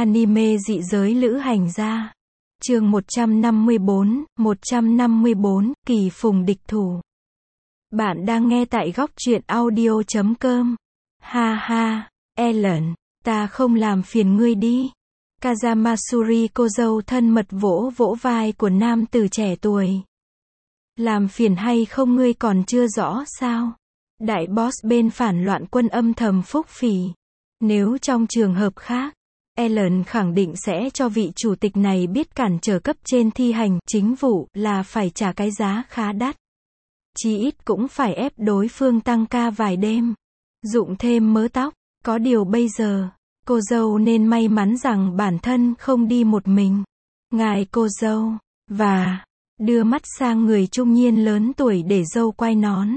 Anime dị giới lữ hành gia. Chương 154, Kỳ phùng địch thủ. Bạn đang nghe tại góc truyện audio.com. Ha ha, Ellen, ta không làm phiền ngươi đi. Kazamasuri cô dâu thân mật vỗ vỗ vai của nam tử trẻ tuổi. Làm phiền hay không ngươi còn chưa rõ sao? Đại boss bên phản loạn quân âm thầm phúc phỉ. Nếu trong trường hợp khác, Ellen khẳng định sẽ cho vị chủ tịch này biết cản trở cấp trên thi hành chính vụ là phải trả cái giá khá đắt. Chí ít cũng phải ép đối phương tăng ca vài đêm, dụng thêm mớ tóc. Có điều bây giờ, cô dâu nên may mắn rằng bản thân không đi một mình. Ngài cô dâu, và đưa mắt sang người trung niên lớn tuổi để dâu quai nón,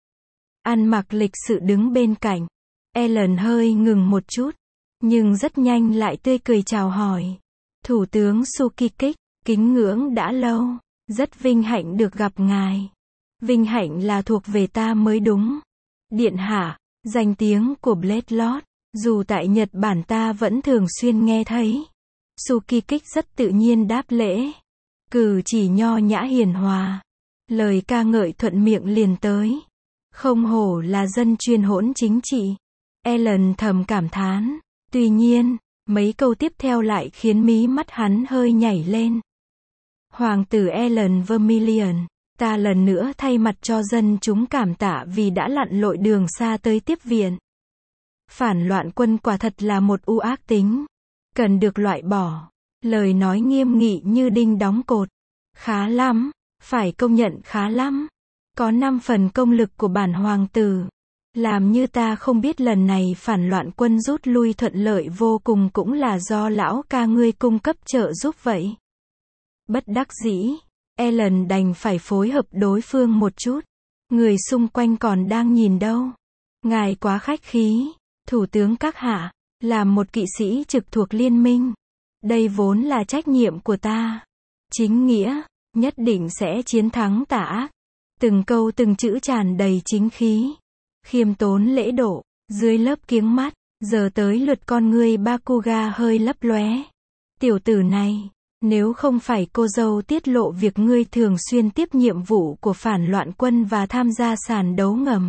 ăn mặc lịch sự đứng bên cạnh. Ellen hơi ngừng một chút, nhưng rất nhanh lại tươi cười chào hỏi. Thủ tướng Sukikik, kính ngưỡng đã lâu, rất vinh hạnh được gặp ngài. Vinh hạnh là thuộc về ta mới đúng. Điện hạ, danh tiếng của Blade Lord, dù tại Nhật Bản ta vẫn thường xuyên nghe thấy. Sukikik rất tự nhiên đáp lễ. Cử chỉ nho nhã hiền hòa. Lời ca ngợi thuận miệng liền tới. Không hổ là dân chuyên hỗn chính trị. Ellen thầm cảm thán. Tuy nhiên, mấy câu tiếp theo lại khiến mí mắt hắn hơi nhảy lên. Hoàng tử Ellen Vermilion, ta lần nữa thay mặt cho dân chúng cảm tạ vì đã lặn lội đường xa tới tiếp viện. Phản loạn quân quả thật là một u ác tính, cần được loại bỏ. Lời nói nghiêm nghị như đinh đóng cột. Khá lắm, phải công nhận khá lắm. Có 5 phần công lực của bản hoàng tử. Làm như ta không biết lần này phản loạn quân rút lui thuận lợi vô cùng cũng là do lão ca ngươi cung cấp trợ giúp vậy. Bất đắc dĩ, Ellen đành phải phối hợp đối phương một chút. Người xung quanh còn đang nhìn đâu. Ngài quá khách khí, thủ tướng các hạ, làm một kỵ sĩ trực thuộc liên minh. Đây vốn là trách nhiệm của ta. Chính nghĩa, nhất định sẽ chiến thắng tà ác. Từng câu từng chữ tràn đầy chính khí. Khiêm tốn lễ độ, dưới lớp kiếng mắt, giờ tới lượt con ngươi Bakuga hơi lấp lóe. Tiểu tử này, nếu không phải cô dâu tiết lộ việc ngươi thường xuyên tiếp nhiệm vụ của phản loạn quân và tham gia sàn đấu ngầm,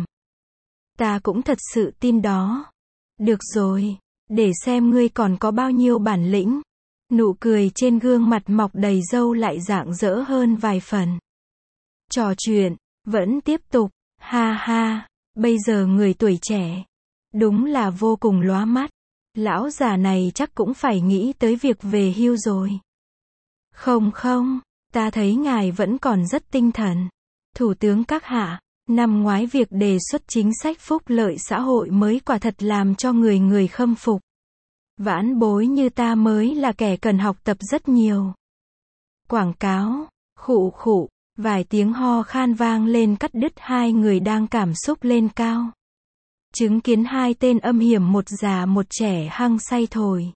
ta cũng thật sự tin đó. Được rồi, để xem ngươi còn có bao nhiêu bản lĩnh. Nụ cười trên gương mặt mọc đầy râu lại rạng rỡ hơn vài phần. Trò chuyện vẫn tiếp tục. Ha ha. Bây giờ người tuổi trẻ, đúng là vô cùng lóa mắt. Lão già này chắc cũng phải nghĩ tới việc về hưu rồi. Không, ta thấy ngài vẫn còn rất tinh thần. Thủ tướng các hạ, năm ngoái việc đề xuất chính sách phúc lợi xã hội mới quả thật làm cho người khâm phục. Vãn bối như ta mới là kẻ cần học tập rất nhiều. Quảng cáo, khụ, vài tiếng ho khan vang lên cắt đứt hai người đang cảm xúc lên cao. Chứng kiến hai tên âm hiểm một già một trẻ hăng say thổi.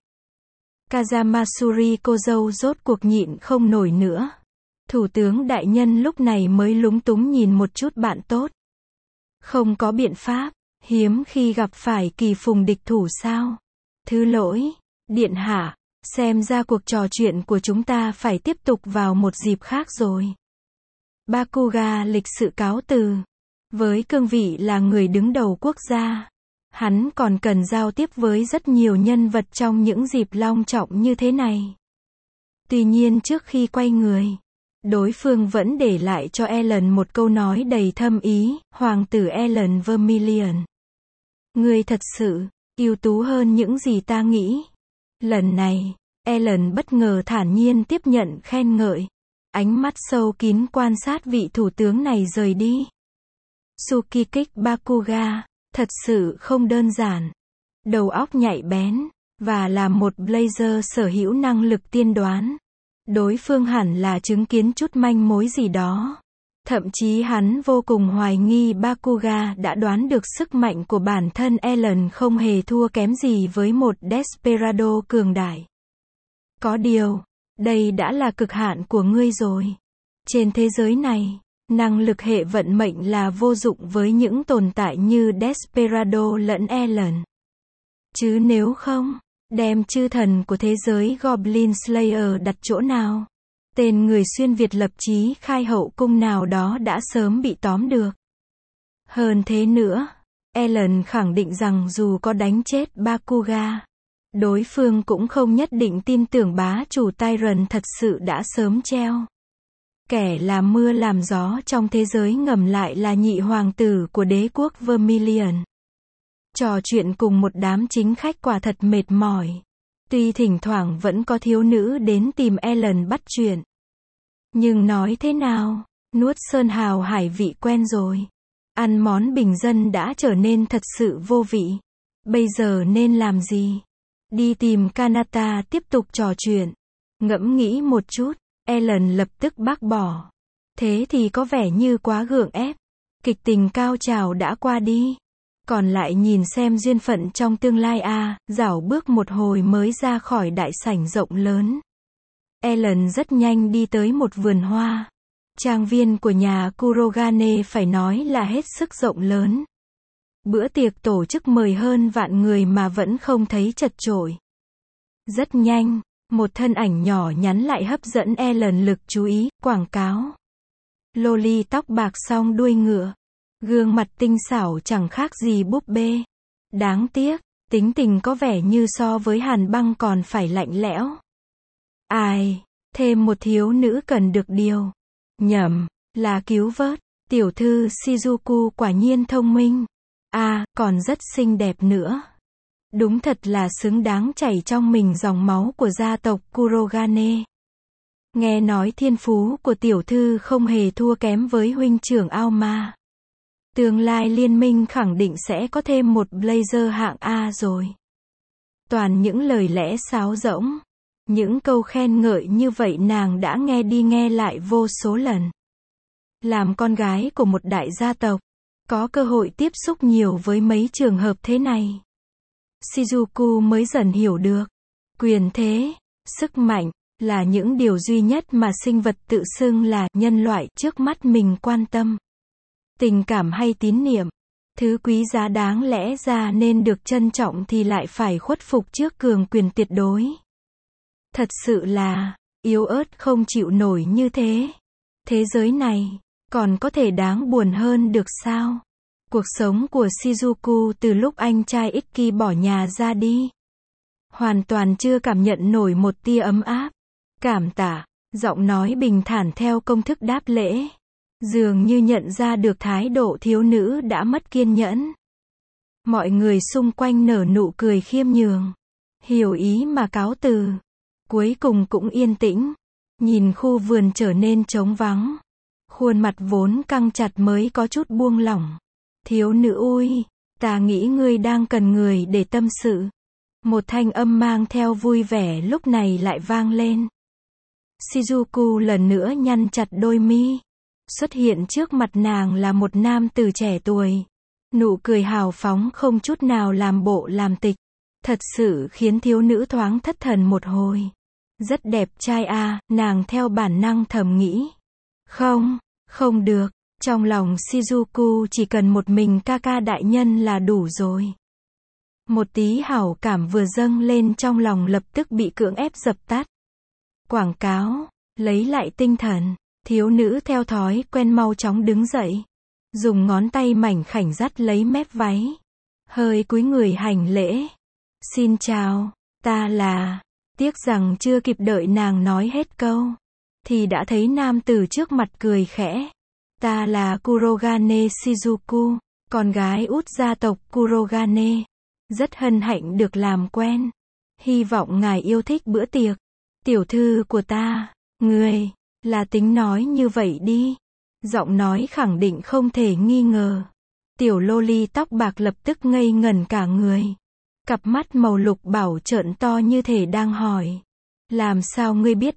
Kazamasuri cô dâu rốt cuộc nhịn không nổi nữa. Thủ tướng đại nhân lúc này mới lúng túng nhìn một chút bạn tốt. Không có biện pháp, hiếm khi gặp phải kỳ phùng địch thủ sao? Thứ lỗi, điện hạ, xem ra cuộc trò chuyện của chúng ta phải tiếp tục vào một dịp khác rồi. Bakuga lịch sự cáo từ. Với cương vị là người đứng đầu quốc gia, hắn còn cần giao tiếp với rất nhiều nhân vật trong những dịp long trọng như thế này. Tuy nhiên trước khi quay người, đối phương vẫn để lại cho Ellen một câu nói đầy thâm ý. Hoàng tử Ellen Vermilion, ngươi thật sự ưu tú hơn những gì ta nghĩ. Lần này, Ellen bất ngờ thản nhiên tiếp nhận khen ngợi. Ánh mắt sâu kín quan sát vị thủ tướng này rời đi. Sukikik Bakuga, thật sự không đơn giản. Đầu óc nhạy bén, và là một blazer sở hữu năng lực tiên đoán. Đối phương hẳn là chứng kiến chút manh mối gì đó. Thậm chí hắn vô cùng hoài nghi Bakuga đã đoán được sức mạnh của bản thân Ellen không hề thua kém gì với một Desperado cường đại. Có điều, đây đã là cực hạn của ngươi rồi. Trên thế giới này, năng lực hệ vận mệnh là vô dụng với những tồn tại như Desperado lẫn Ellen. Chứ nếu không, Đem chư thần của thế giới Goblin Slayer đặt chỗ nào? Tên người xuyên Việt lập chí khai hậu cung nào đó đã sớm bị tóm được. Hơn thế nữa, Ellen khẳng định rằng dù có đánh chết Bakuga, đối phương cũng không nhất định tin tưởng bá chủ Tyrion thật sự đã sớm treo. Kẻ làm mưa làm gió trong thế giới ngầm lại là nhị hoàng tử của đế quốc Vermilion. Trò chuyện cùng một đám chính khách quả thật mệt mỏi. Tuy thỉnh thoảng vẫn có thiếu nữ đến tìm Ellen bắt chuyện. Nhưng nói thế nào, nuốt sơn hào hải vị quen rồi. Ăn món bình dân đã trở nên thật sự vô vị. Bây giờ nên làm gì? Đi tìm Kanata tiếp tục trò chuyện. Ngẫm nghĩ một chút, Ellen lập tức bác bỏ. Thế thì có vẻ như quá gượng ép. Kịch tình cao trào đã qua đi. Còn lại nhìn xem duyên phận trong tương lai dảo bước một hồi mới ra khỏi đại sảnh rộng lớn. Ellen rất nhanh đi tới một vườn hoa. Trang viên của nhà Kurogane phải nói là hết sức rộng lớn. Bữa tiệc tổ chức mời hơn vạn người mà vẫn không thấy chật chội. Rất nhanh, một thân ảnh nhỏ nhắn lại hấp dẫn Ellen lực chú ý, quảng cáo. Loli tóc bạc song đuôi ngựa. Gương mặt tinh xảo chẳng khác gì búp bê. Đáng tiếc, tính tình có vẻ như so với Hàn Băng còn phải lạnh lẽo. Ai, thêm một thiếu nữ cần được điều. Nhầm, là cứu vớt. Tiểu thư Shizuku quả nhiên thông minh. Còn rất xinh đẹp nữa. Đúng thật là xứng đáng chảy trong mình dòng máu của gia tộc Kurogane. Nghe nói thiên phú của tiểu thư không hề thua kém với huynh trưởng Aoma. Tương lai liên minh khẳng định sẽ có thêm một Blazer hạng A rồi. Toàn những lời lẽ sáo rỗng. Những câu khen ngợi như vậy nàng đã nghe đi nghe lại vô số lần. Làm con gái của một đại gia tộc, có cơ hội tiếp xúc nhiều với mấy trường hợp thế này. Shizuku mới dần hiểu được. Quyền thế, sức mạnh, là những điều duy nhất mà sinh vật tự xưng là nhân loại trước mắt mình quan tâm. Tình cảm hay tín niệm, thứ quý giá đáng lẽ ra nên được trân trọng thì lại phải khuất phục trước cường quyền tuyệt đối. Thật sự là, yếu ớt không chịu nổi như thế. Thế giới này, còn có thể đáng buồn hơn được sao? Cuộc sống của Shizuku từ lúc anh trai Ikki bỏ nhà ra đi. Hoàn toàn chưa cảm nhận nổi một tia ấm áp. Cảm tạ, giọng nói bình thản theo công thức đáp lễ. Dường như nhận ra được thái độ thiếu nữ đã mất kiên nhẫn. Mọi người xung quanh nở nụ cười khiêm nhường. Hiểu ý mà cáo từ. Cuối cùng cũng yên tĩnh. Nhìn khu vườn trở nên trống vắng. Khuôn mặt vốn căng chặt mới có chút buông lỏng. Thiếu nữ ui, ta nghĩ ngươi đang cần người để tâm sự. Một thanh âm mang theo vui vẻ lúc này lại vang lên. Shizuku lần nữa nhăn chặt đôi mi. Xuất hiện trước mặt nàng là một nam tử trẻ tuổi. Nụ cười hào phóng không chút nào làm bộ làm tịch. Thật sự khiến thiếu nữ thoáng thất thần một hồi. Rất đẹp trai nàng theo bản năng thầm nghĩ. Không được. Trong lòng Shizuku chỉ cần một mình Kaka đại nhân là đủ rồi. Một tí hảo cảm vừa dâng lên trong lòng lập tức bị cưỡng ép dập tắt. Quảng cáo, lấy lại tinh thần, thiếu nữ theo thói quen mau chóng đứng dậy. Dùng ngón tay mảnh khảnh dắt lấy mép váy. Hơi cúi người hành lễ. Xin chào, ta là... Tiếc rằng chưa kịp đợi nàng nói hết câu. Thì đã thấy nam tử trước mặt cười khẽ. Ta là Kurogane Shizuku, con gái út gia tộc Kurogane. Rất hân hạnh được làm quen. Hy vọng ngài yêu thích bữa tiệc. Tiểu thư của ta, người, là tính nói như vậy đi. Giọng nói khẳng định không thể nghi ngờ. Tiểu loli tóc bạc lập tức ngây ngẩn cả người. Cặp mắt màu lục bảo trợn to như thể đang hỏi. Làm sao ngươi biết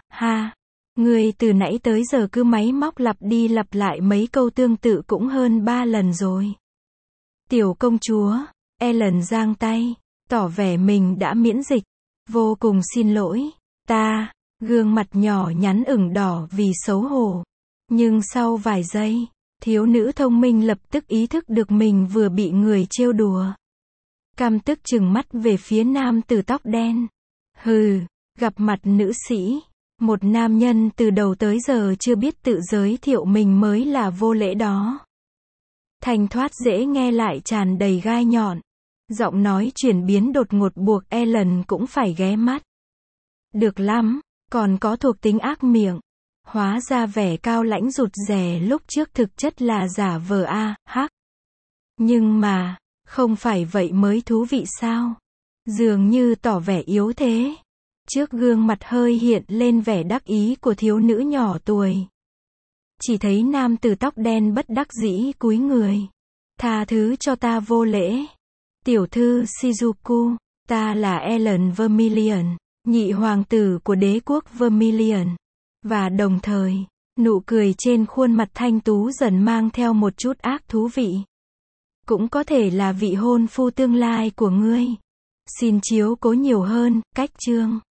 Ngươi từ nãy tới giờ cứ máy móc lặp đi lặp lại mấy câu tương tự cũng hơn 3 lần rồi. Tiểu công chúa, Ellen giang tay, tỏ vẻ mình đã miễn dịch. Vô cùng xin lỗi, gương mặt nhỏ nhắn ửng đỏ vì xấu hổ. Nhưng sau vài giây, thiếu nữ thông minh lập tức ý thức được mình vừa bị người trêu đùa. căm tức trừng mắt về phía nam tử tóc đen. Hừ, gặp mặt nữ sĩ. Một nam nhân từ đầu tới giờ chưa biết tự giới thiệu mình mới là vô lễ đó. Thanh thoát dễ nghe lại tràn đầy gai nhọn. Giọng nói chuyển biến đột ngột buộc Ellen cũng phải ghé mắt. Được lắm, còn có thuộc tính ác miệng. Hóa ra vẻ cao lãnh rụt rè lúc trước thực chất là giả vờ a, hắc. Nhưng mà, không phải vậy mới thú vị sao? Dường như tỏ vẻ yếu thế. Trước gương mặt hơi hiện lên vẻ đắc ý của thiếu nữ nhỏ tuổi. Chỉ thấy nam tử tóc đen bất đắc dĩ cúi người. Tha thứ cho ta vô lễ. Tiểu thư Shizuku, ta là Ellen Vermilion, nhị hoàng tử của đế quốc Vermilion. Và đồng thời, nụ cười trên khuôn mặt thanh tú dần mang theo một chút ác thú vị. Cũng có thể là vị hôn phu tương lai của ngươi. Xin chiếu cố nhiều hơn, cách chương.